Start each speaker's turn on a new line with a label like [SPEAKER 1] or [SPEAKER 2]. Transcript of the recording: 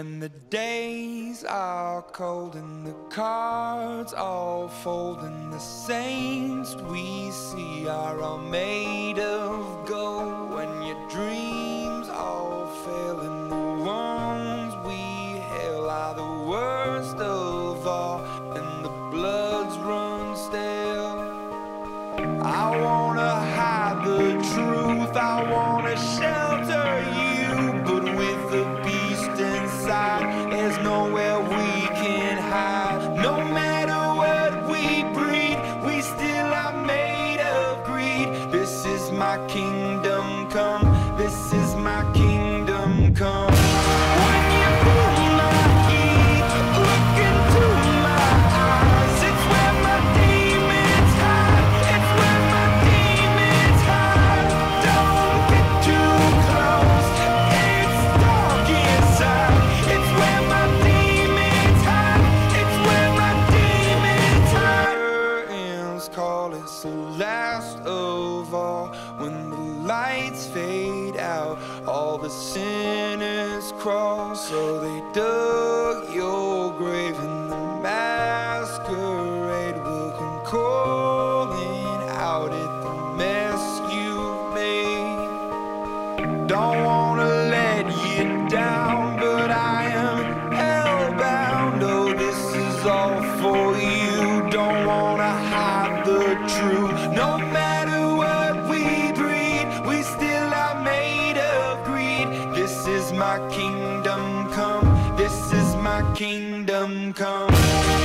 [SPEAKER 1] When the days are cold and the cards all fold, and the saints we see are all made of gold. When your dreams all fail and the ones we hail are the worst of all, and the bloods run stale. I wanna hide the truth, I wanna shelter you, but with the beast inside, there's nowhere we can hide. No matter what we breed, we still are made of greed. This is my kingdom come, this is my kingdom come. When you feel my heat, look into my eyes, it's where my demons hide, it's where my demons hide. Don't get too close, it's dark inside, it's where my demons hide, it's where my demons hide. Curtains call, it's the last of all. When the lights fade out, all the sinners crawl. So they dug your grave and the masquerade will come calling out at the mess you've made. Don't wanna let you down, but I am hellbound. Oh, this is all for you. Don't wanna hide the truth. No matter what we breed, we still are made of greed. This is my kingdom come, this is my kingdom come.